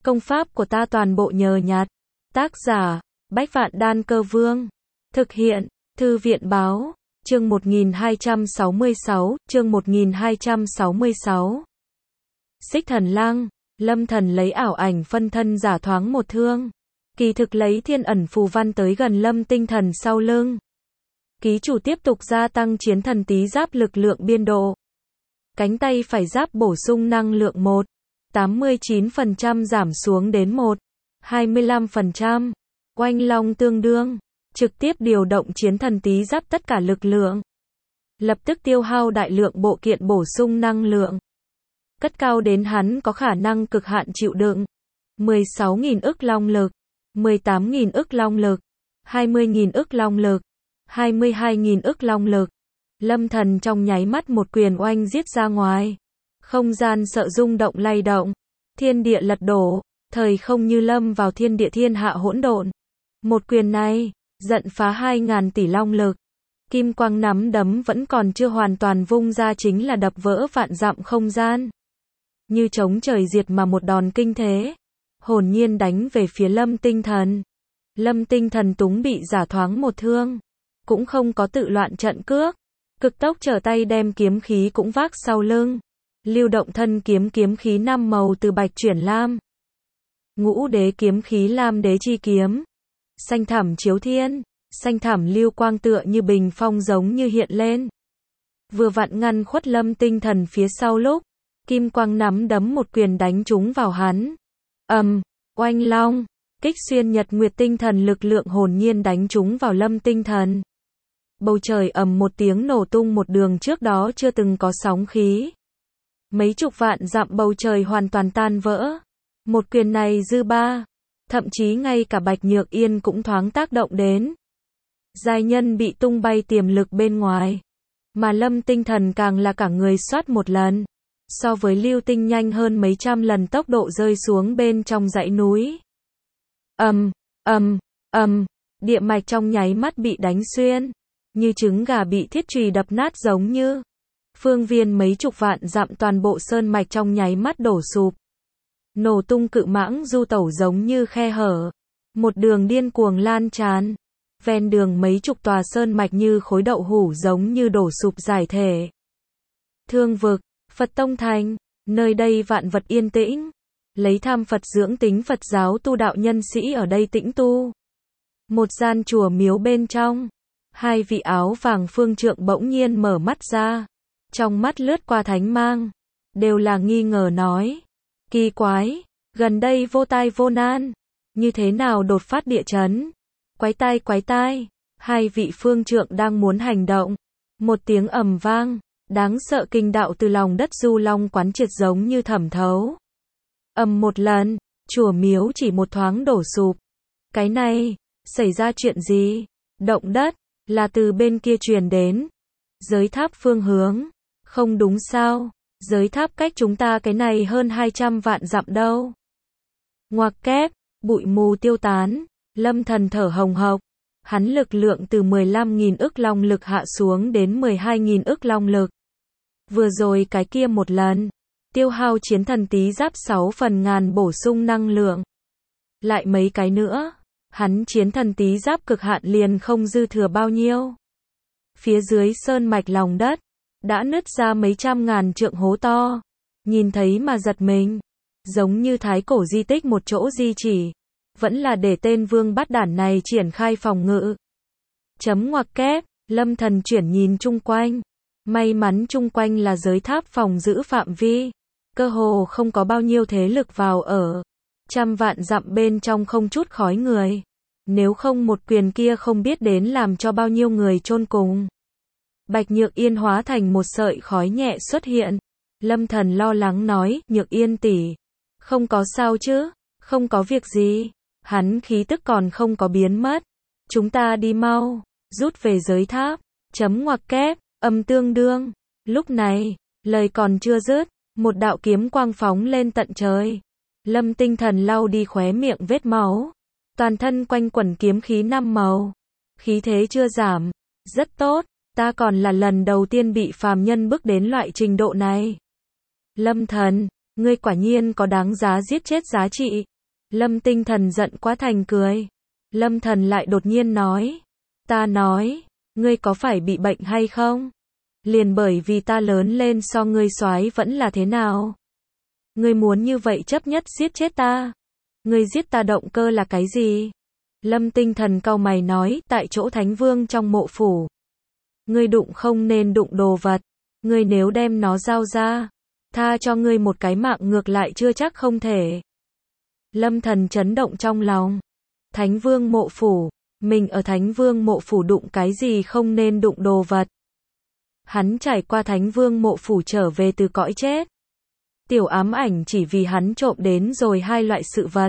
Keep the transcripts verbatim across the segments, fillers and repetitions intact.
Công pháp của ta toàn bộ nhờ nhặt. Tác giả, Bách Vạn Đan Cơ Vương. Thực hiện, Thư viện Báo. Chương một nghìn hai trăm sáu mươi sáu, chương một nghìn hai trăm sáu mươi sáu. Xích Thần Lăng, Lâm Thần lấy ảo ảnh phân thân giả thoáng một thương. Kỳ thực lấy thiên ẩn phù văn tới gần Lâm Tinh Thần sau lưng. Ký chủ tiếp tục gia tăng chiến thần tí giáp lực lượng biên độ. Cánh tay phải giáp bổ sung năng lượng một phẩy tám mươi chín phần trăm giảm xuống đến một phẩy hai mươi lăm phần trăm. Oanh long tương đương. Trực tiếp điều động chiến thần tí giáp tất cả lực lượng. Lập tức tiêu hao đại lượng bộ kiện bổ sung năng lượng. Cất cao đến hắn có khả năng cực hạn chịu đựng. mười sáu nghìn ức long lực, mười tám nghìn ức long lực, hai mươi nghìn ức long lực, hai mươi hai nghìn ức long lực. Lâm Thần trong nháy mắt một quyền oanh giết ra ngoài. Không gian sợ rung động lay động. Thiên địa lật đổ. Thời không như lâm vào thiên địa thiên hạ hỗn độn. Một quyền này, giận phá hai ngàn tỷ long lực. Kim quang nắm đấm vẫn còn chưa hoàn toàn vung ra chính là đập vỡ vạn dặm không gian. Như chống trời diệt mà một đòn kinh thế. Hồn nhiên đánh về phía Lâm Tinh Thần. Lâm Tinh Thần túng bị giả thoáng một thương. Cũng không có tự loạn trận cước. Cực tốc trở tay đem kiếm khí cũng vác sau lưng. Lưu động thân kiếm kiếm khí năm màu từ bạch chuyển lam. Ngũ đế kiếm khí lam đế chi kiếm. Xanh thẳm chiếu thiên. Xanh thẳm lưu quang tựa như bình phong giống như hiện lên. Vừa vặn ngăn khuất Lâm Tinh Thần phía sau lúc. Kim quang nắm đấm một quyền đánh trúng vào hắn. Ầm, oanh long. Kích xuyên nhật nguyệt tinh thần lực lượng hồn nhiên đánh trúng vào Lâm Tinh Thần. Bầu trời ầm một tiếng nổ tung một đường trước đó chưa từng có sóng khí. Mấy chục vạn dặm bầu trời hoàn toàn tan vỡ. Một quyền này dư ba. Thậm chí ngay cả Bạch Nhược Yên cũng thoáng tác động đến. Giai nhân bị tung bay tiềm lực bên ngoài. Mà Lâm Tinh Thần càng là cả người xoát một lần. So với lưu tinh nhanh hơn mấy trăm lần tốc độ rơi xuống bên trong dãy núi. Ầm, ầm, ầm, địa mạch trong nháy mắt bị đánh xuyên. Như trứng gà bị thiết chùy đập nát giống như. Phương viên mấy chục vạn dặm toàn bộ sơn mạch trong nháy mắt đổ sụp. Nổ tung cự mãng du tẩu giống như khe hở. Một đường điên cuồng lan tràn. Ven đường mấy chục tòa sơn mạch như khối đậu hủ giống như đổ sụp giải thể. Thương vực, Phật Tông Thành, nơi đây vạn vật yên tĩnh. Lấy tham Phật dưỡng tính Phật giáo tu đạo nhân sĩ ở đây tĩnh tu. Một gian chùa miếu bên trong. Hai vị áo vàng phương trượng bỗng nhiên mở mắt ra. Trong mắt lướt qua thánh mang. Đều là nghi ngờ nói. Kỳ quái, gần đây vô tai vô nan. Như thế nào đột phát địa chấn? Quái tai quái tai. Hai vị phương trượng đang muốn hành động. Một tiếng ầm vang. Đáng sợ kinh đạo từ lòng đất du long quán triệt giống như thẩm thấu. Ầm một lần. Chùa miếu chỉ một thoáng đổ sụp. Cái này, xảy ra chuyện gì? Động đất. Là từ bên kia truyền đến. Giới tháp phương hướng. Không đúng sao? Giới tháp cách chúng ta cái này hơn hai trăm vạn dặm đâu. Ngoặc kép, bụi mù tiêu tán. Lâm Thần thở hồng hộc. Hắn lực lượng từ mười lăm nghìn ức long lực hạ xuống đến mười hai nghìn ức long lực. Vừa rồi cái kia một lần. Tiêu hao chiến thần tí giáp sáu phần ngàn bổ sung năng lượng. Lại mấy cái nữa. Hắn chiến thần tí giáp cực hạn liền không dư thừa bao nhiêu. Phía dưới sơn mạch lòng đất. Đã nứt ra mấy trăm ngàn trượng hố to. Nhìn thấy mà giật mình. Giống như thái cổ di tích một chỗ di chỉ. Vẫn là để tên vương bát đản này triển khai phòng ngự. Chấm ngoặc kép. Lâm Thần chuyển nhìn chung quanh. May mắn chung quanh là giới tháp phòng giữ phạm vi. Cơ hồ không có bao nhiêu thế lực vào ở. Trăm vạn dặm bên trong không chút khói người. Nếu không một quyền kia không biết đến làm cho bao nhiêu người chôn cùng. Bạch Nhược Yên hóa thành một sợi khói nhẹ xuất hiện. Lâm Thần lo lắng nói, Nhược Yên tỷ, không có sao chứ? Không có việc gì. Hắn khí tức còn không có biến mất. Chúng ta đi mau, rút về giới tháp. Chấm ngoặc kép, âm tương đương. Lúc này, lời còn chưa dứt, một đạo kiếm quang phóng lên tận trời. Lâm Tinh Thần lau đi khóe miệng vết máu. Toàn thân quanh quẩn kiếm khí năm màu. Khí thế chưa giảm. Rất tốt, ta còn là lần đầu tiên bị phàm nhân bức đến loại trình độ này. Lâm Thần, ngươi quả nhiên có đáng giá giết chết giá trị. Lâm Tinh Thần giận quá thành cười. Lâm Thần lại đột nhiên nói. Ta nói, ngươi có phải bị bệnh hay không? Liền bởi vì ta lớn lên so ngươi soái vẫn là thế nào? Ngươi muốn như vậy chấp nhất giết chết ta? Ngươi giết ta động cơ là cái gì? Lâm Tinh Thần cau mày nói, tại chỗ Thánh Vương trong mộ phủ. Ngươi đụng không nên đụng đồ vật. Ngươi nếu đem nó giao ra, tha cho ngươi một cái mạng ngược lại chưa chắc không thể. Lâm Thần chấn động trong lòng. Thánh Vương mộ phủ, mình ở Thánh Vương mộ phủ đụng cái gì không nên đụng đồ vật. Hắn trải qua Thánh Vương mộ phủ trở về từ cõi chết. Tiểu ám ảnh chỉ vì hắn trộm đến rồi hai loại sự vật.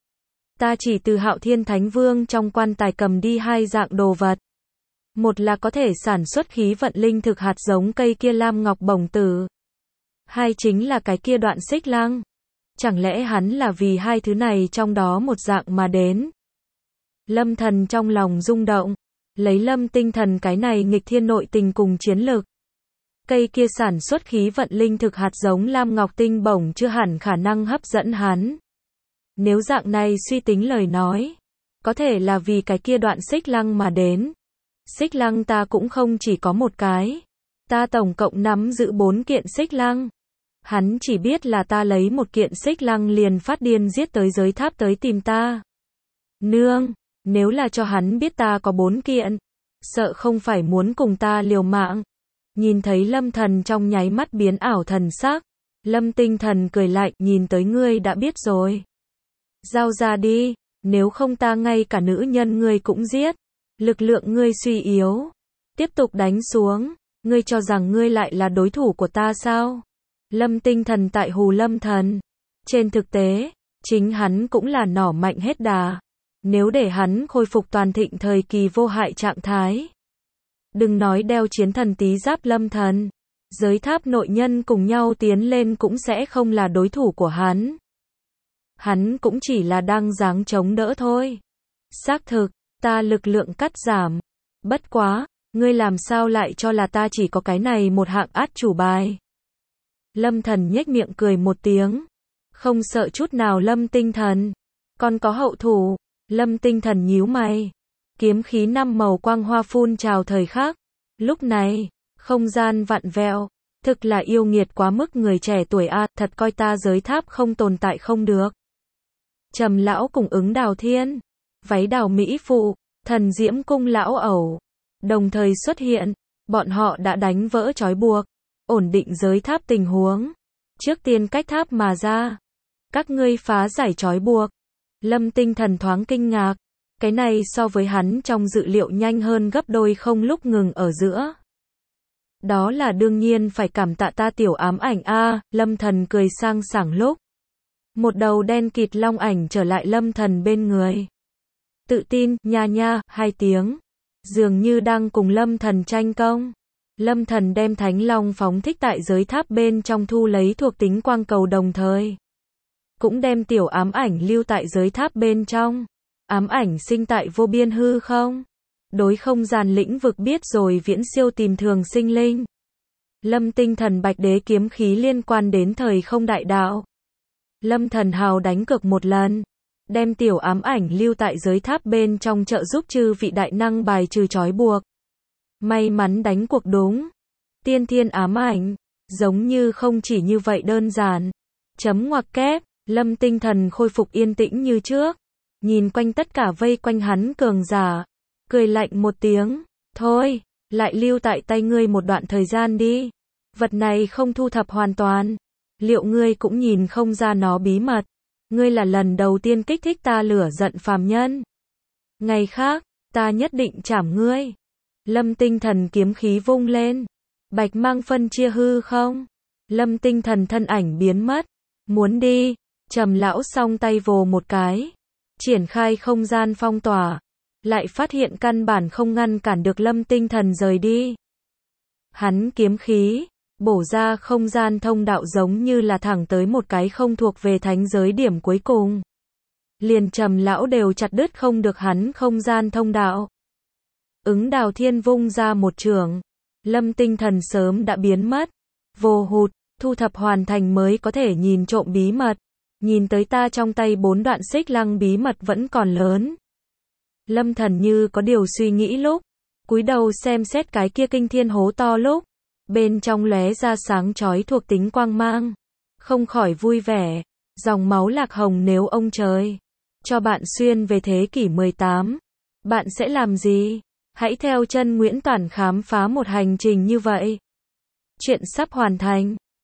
Ta chỉ từ Hạo Thiên Thánh Vương trong quan tài cầm đi hai dạng đồ vật. Một là có thể sản xuất khí vận linh thực hạt giống cây kia lam ngọc bổng tử. Hai chính là cái kia đoạn xích lăng. Chẳng lẽ hắn là vì hai thứ này trong đó một dạng mà đến? Lâm Thần trong lòng rung động. Lấy Lâm Tinh Thần cái này nghịch thiên nội tình cùng chiến lực. Cây kia sản xuất khí vận linh thực hạt giống lam ngọc tinh bổng chưa hẳn khả năng hấp dẫn hắn. Nếu dạng này suy tính lời nói, có thể là vì cái kia đoạn xích lăng mà đến. Xích lăng ta cũng không chỉ có một cái. Ta tổng cộng nắm giữ bốn kiện xích lăng. Hắn chỉ biết là ta lấy một kiện xích lăng liền phát điên giết tới giới tháp tới tìm ta. Nương, nếu là cho hắn biết ta có bốn kiện, sợ không phải muốn cùng ta liều mạng. Nhìn thấy Lâm Thần trong nháy mắt biến ảo thần sắc. Lâm Tinh Thần cười lạnh, nhìn tới ngươi đã biết rồi. Giao ra đi, nếu không ta ngay cả nữ nhân ngươi cũng giết. Lực lượng ngươi suy yếu. Tiếp tục đánh xuống, ngươi cho rằng ngươi lại là đối thủ của ta sao? Lâm Tinh Thần tại hù Lâm Thần. Trên thực tế, chính hắn cũng là nỏ mạnh hết đà. Nếu để hắn khôi phục toàn thịnh thời kỳ vô hại trạng thái. Đừng nói đeo chiến thần tí giáp Lâm Thần. Giới tháp nội nhân cùng nhau tiến lên cũng sẽ không là đối thủ của hắn. Hắn cũng chỉ là đang giáng chống đỡ thôi. Xác thực, ta lực lượng cắt giảm. Bất quá, ngươi làm sao lại cho là ta chỉ có cái này một hạng át chủ bài. Lâm Thần nhếch miệng cười một tiếng. Không sợ chút nào Lâm Tinh Thần. Còn có hậu thủ. Lâm Tinh Thần nhíu mày. Kiếm khí năm màu quang hoa phun trào thời khắc. Lúc này, không gian vặn vẹo. Thực là yêu nghiệt quá mức người trẻ tuổi a, thật coi ta giới tháp không tồn tại không được. Trầm lão cùng ứng đào thiên. Váy đào mỹ phụ. Thần diễm cung lão ẩu. Đồng thời xuất hiện. Bọn họ đã đánh vỡ trói buộc. Ổn định giới tháp tình huống. Trước tiên cách tháp mà ra. Các ngươi phá giải trói buộc. Lâm Tinh Thần thoáng kinh ngạc. Cái này so với hắn trong dự liệu nhanh hơn gấp đôi không lúc ngừng ở giữa. Đó là đương nhiên phải cảm tạ ta tiểu ám ảnh a. Lâm Thần cười sang sảng lúc. Một đầu đen kịt long ảnh trở lại Lâm Thần bên người. Tự tin, nha nha, hai tiếng. Dường như đang cùng Lâm Thần tranh công. Lâm Thần đem Thánh Long phóng thích tại giới tháp bên trong thu lấy thuộc tính quang cầu đồng thời. Cũng đem tiểu ám ảnh lưu tại giới tháp bên trong. Ám ảnh sinh tại vô biên hư không. Đối không gian lĩnh vực biết rồi viễn siêu tìm thường sinh linh. Lâm Tinh Thần bạch đế kiếm khí liên quan đến thời không đại đạo. Lâm Thần hào đánh cược một lần. Đem tiểu ám ảnh lưu tại giới tháp bên trong trợ giúp chư vị đại năng bài trừ trói buộc. May mắn đánh cuộc đúng. Tiên thiên ám ảnh. Giống như không chỉ như vậy đơn giản. Chấm ngoặc kép. Lâm Tinh Thần khôi phục yên tĩnh như trước. Nhìn quanh tất cả vây quanh hắn cường giả. Cười lạnh một tiếng. Thôi, lại lưu tại tay ngươi một đoạn thời gian đi. Vật này không thu thập hoàn toàn. Liệu ngươi cũng nhìn không ra nó bí mật. Ngươi là lần đầu tiên kích thích ta lửa giận phàm nhân. Ngày khác, ta nhất định trảm ngươi. Lâm Tinh Thần kiếm khí vung lên. Bạch mang phân chia hư không. Lâm Tinh Thần thân ảnh biến mất. Muốn đi. Trầm lão song tay vồ một cái. Triển khai không gian phong tỏa. Lại phát hiện căn bản không ngăn cản được Lâm Tinh Thần rời đi. Hắn kiếm khí. Bổ ra không gian thông đạo giống như là thẳng tới một cái không thuộc về thánh giới điểm cuối cùng. Liền Trầm lão đều chặt đứt không được hắn không gian thông đạo. Ứng đào thiên vung ra một trường. Lâm Tinh Thần sớm đã biến mất. Vô hụt, thu thập hoàn thành mới có thể nhìn trộm bí mật. Nhìn tới ta trong tay bốn đoạn xích lăng bí mật vẫn còn lớn. Lâm Thần như có điều suy nghĩ lúc, cúi đầu xem xét cái kia kinh thiên hố to lúc, bên trong lóe ra sáng chói thuộc tính quang mang, không khỏi vui vẻ, dòng máu lạc hồng nếu ông trời cho bạn xuyên về thế kỷ mười tám, bạn sẽ làm gì? Hãy theo chân Nguyễn Toản khám phá một hành trình như vậy. Chuyện sắp hoàn thành.